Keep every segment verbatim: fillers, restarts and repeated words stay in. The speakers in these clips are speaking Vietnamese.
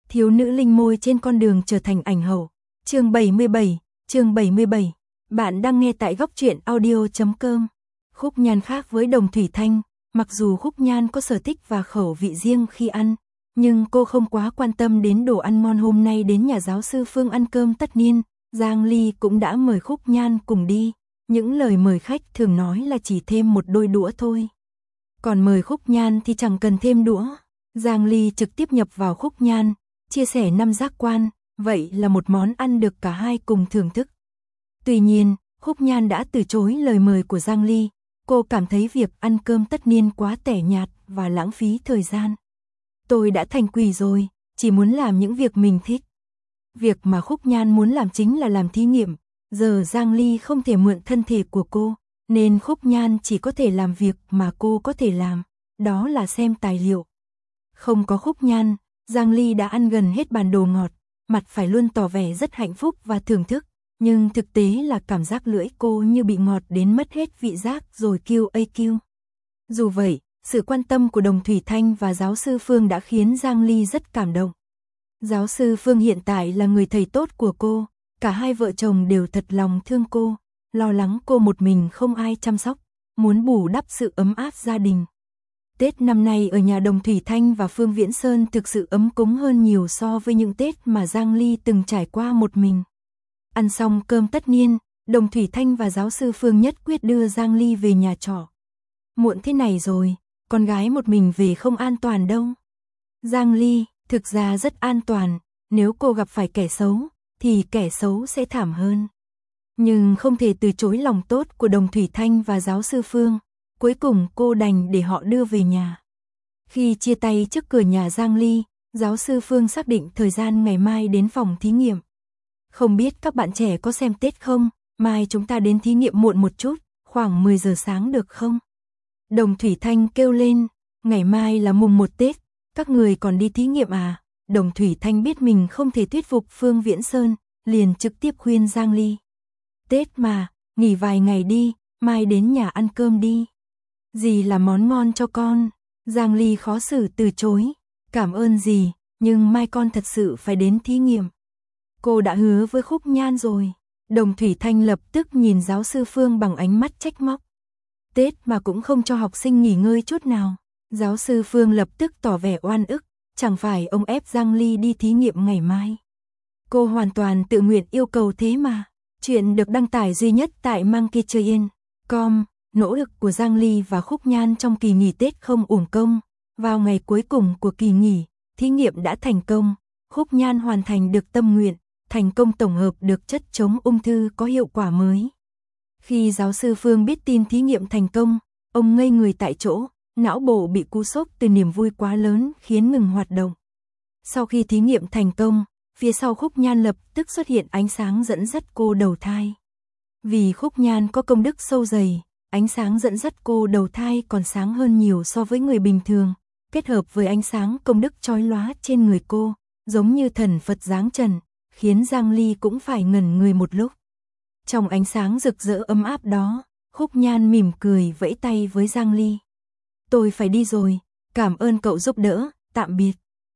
Thiếu nữ linh môi trên con đường trở thành ảnh hậu. Chương bảy mươi bảy, chương bảy mươi bảy. Bạn đang nghe tại góc truyện audio chấm com. Khúc Nhan khác với Đồng Thủy Thanh, mặc dù Khúc Nhan có sở thích và khẩu vị riêng khi ăn, nhưng cô không quá quan tâm đến đồ ăn ngon. Hôm nay đến nhà giáo sư Phương ăn cơm tất niên, Giang Ly cũng đã mời Khúc Nhan cùng đi. Những lời mời khách thường nói là chỉ thêm một đôi đũa thôi. Còn mời Khúc Nhan thì chẳng cần thêm đũa. Giang Ly trực tiếp nhập vào Khúc Nhan, chia sẻ năm giác quan, vậy là một món ăn được cả hai cùng thưởng thức. Tuy nhiên, Khúc Nhan đã từ chối lời mời của Giang Ly, cô cảm thấy việc ăn cơm tất niên quá tẻ nhạt và lãng phí thời gian. Tôi đã thành quỷ rồi, chỉ muốn làm những việc mình thích. Việc mà Khúc Nhan muốn làm chính là làm thí nghiệm, giờ Giang Ly không thể mượn thân thể của cô, nên Khúc Nhan chỉ có thể làm việc mà cô có thể làm, đó là xem tài liệu. Không có Khúc Nhan, Giang Ly đã ăn gần hết bàn đồ ngọt, mặt phải luôn tỏ vẻ rất hạnh phúc và thưởng thức, nhưng thực tế là cảm giác lưỡi cô như bị ngọt đến mất hết vị giác rồi kêu a kêu. Dù vậy, sự quan tâm của Đồng Thủy Thanh và giáo sư Phương đã khiến Giang Ly rất cảm động. Giáo sư Phương hiện tại là người thầy tốt của cô, cả hai vợ chồng đều thật lòng thương cô, lo lắng cô một mình không ai chăm sóc, muốn bù đắp sự ấm áp gia đình. Tết năm nay ở nhà Đồng Thủy Thanh và Phương Viễn Sơn thực sự ấm cúng hơn nhiều so với những Tết mà Giang Ly từng trải qua một mình. Ăn xong cơm tất niên, Đồng Thủy Thanh và giáo sư Phương nhất quyết đưa Giang Ly về nhà trọ. Muộn thế này rồi, con gái một mình về không an toàn đâu. Giang Ly, thực ra rất an toàn, nếu cô gặp phải kẻ xấu, thì kẻ xấu sẽ thảm hơn. Nhưng không thể từ chối lòng tốt của Đồng Thủy Thanh và giáo sư Phương. Cuối cùng cô đành để họ đưa về nhà. Khi chia tay trước cửa nhà Giang Ly, giáo sư Phương xác định thời gian ngày mai đến phòng thí nghiệm. Không biết các bạn trẻ có xem Tết không, mai chúng ta đến thí nghiệm muộn một chút, khoảng mười giờ sáng được không? Đồng Thủy Thanh kêu lên, ngày mai là mùng một Tết, các người còn đi thí nghiệm à? Đồng Thủy Thanh biết mình không thể thuyết phục Phương Viễn Sơn, liền trực tiếp khuyên Giang Ly. Tết mà, nghỉ vài ngày đi, mai đến nhà ăn cơm đi. Dì làm món ngon cho con. Giang Ly khó xử từ chối. Cảm ơn dì, nhưng mai con thật sự phải đến thí nghiệm. Cô đã hứa với Khúc Nhan rồi. Đồng Thủy Thanh lập tức nhìn giáo sư Phương bằng ánh mắt trách móc. Tết mà cũng không cho học sinh nghỉ ngơi chút nào. Giáo sư Phương lập tức tỏ vẻ oan ức. Chẳng phải ông ép Giang Ly đi thí nghiệm ngày mai. Cô hoàn toàn tự nguyện yêu cầu thế mà. Chuyện được đăng tải duy nhất tại monkeytrain chấm com. Nỗ lực của Giang Ly và Khúc Nhan trong kỳ nghỉ Tết không uổng công. Vào ngày cuối cùng của kỳ nghỉ, thí nghiệm đã thành công. Khúc Nhan hoàn thành được tâm nguyện, thành công tổng hợp được chất chống ung thư có hiệu quả mới. Khi giáo sư Phương biết tin thí nghiệm thành công, ông ngây người tại chỗ, não bộ bị cú sốc từ niềm vui quá lớn khiến ngừng hoạt động. Sau khi thí nghiệm thành công, phía sau Khúc Nhan lập tức xuất hiện ánh sáng dẫn dắt cô đầu thai. Vì Khúc Nhan có công đức sâu dày, ánh sáng dẫn dắt cô đầu thai còn sáng hơn nhiều so với người bình thường, kết hợp với ánh sáng công đức chói lóa trên người cô, giống như thần Phật giáng trần, khiến Giang Ly cũng phải ngẩn người một lúc. Trong ánh sáng rực rỡ ấm áp đó, Khúc Nhan mỉm cười vẫy tay với Giang Ly. Tôi phải đi rồi, cảm ơn cậu giúp đỡ, tạm biệt.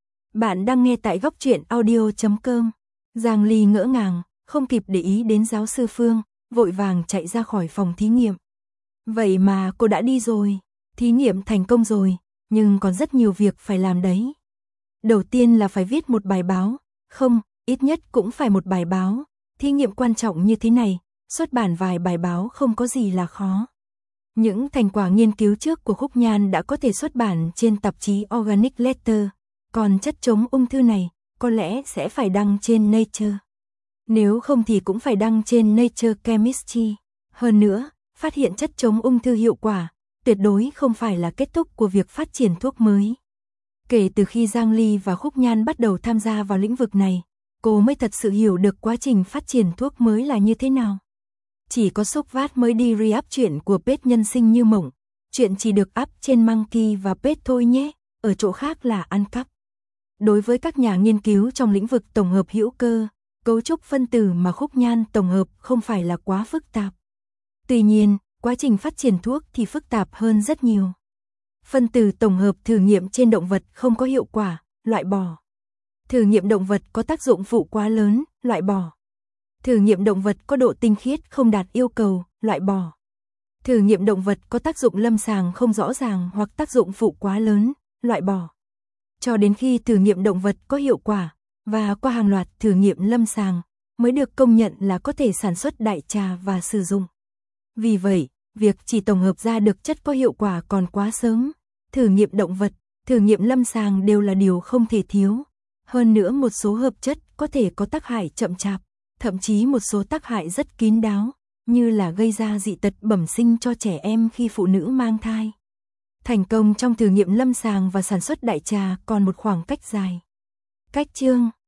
Bạn đang nghe tại góc truyện audio chấm com. Giang Ly ngỡ ngàng, không kịp để ý đến giáo sư Phương, vội vàng chạy ra khỏi phòng thí nghiệm. Vậy mà cô đã đi rồi, thí nghiệm thành công rồi, nhưng còn rất nhiều việc phải làm đấy. Đầu tiên là phải viết một bài báo, không, ít nhất cũng phải một bài báo, thí nghiệm quan trọng như thế này, xuất bản vài bài báo không có gì là khó. Những thành quả nghiên cứu trước của Khúc Nhan đã có thể xuất bản trên tạp chí Organic Letter, còn chất chống ung thư này, có lẽ sẽ phải đăng trên Nature. Nếu không thì cũng phải đăng trên Nature Chemistry. Hơn nữa, phát hiện chất chống ung thư hiệu quả, tuyệt đối không phải là kết thúc của việc phát triển thuốc mới. Kể từ khi Giang Ly và Khúc Nhan bắt đầu tham gia vào lĩnh vực này, cô mới thật sự hiểu được quá trình phát triển thuốc mới là như thế nào. Chỉ có Sốc Vát mới đi re-up chuyện của Pết nhân sinh như mộng, chuyện chỉ được up trên Monkey và Pết thôi nhé, ở chỗ khác là ăn cắp. Đối với các nhà nghiên cứu trong lĩnh vực tổng hợp hữu cơ, cấu trúc phân tử mà Khúc Nhan tổng hợp không phải là quá phức tạp. Tuy nhiên, quá trình phát triển thuốc thì phức tạp hơn rất nhiều. Phân tử tổng hợp thử nghiệm trên động vật không có hiệu quả, loại bỏ. Thử nghiệm động vật có tác dụng phụ quá lớn, loại bỏ. Thử nghiệm động vật có độ tinh khiết không đạt yêu cầu, loại bỏ. Thử nghiệm động vật có tác dụng lâm sàng không rõ ràng hoặc tác dụng phụ quá lớn, loại bỏ. Cho đến khi thử nghiệm động vật có hiệu quả, và qua hàng loạt thử nghiệm lâm sàng, mới được công nhận là có thể sản xuất đại trà và sử dụng. Vì vậy, việc chỉ tổng hợp ra được chất có hiệu quả còn quá sớm. Thử nghiệm động vật, thử nghiệm lâm sàng đều là điều không thể thiếu. Hơn nữa một số hợp chất có thể có tác hại chậm chạp, thậm chí một số tác hại rất kín đáo, như là gây ra dị tật bẩm sinh cho trẻ em khi phụ nữ mang thai. Thành công trong thử nghiệm lâm sàng và sản xuất đại trà còn một khoảng cách dài. Cách chương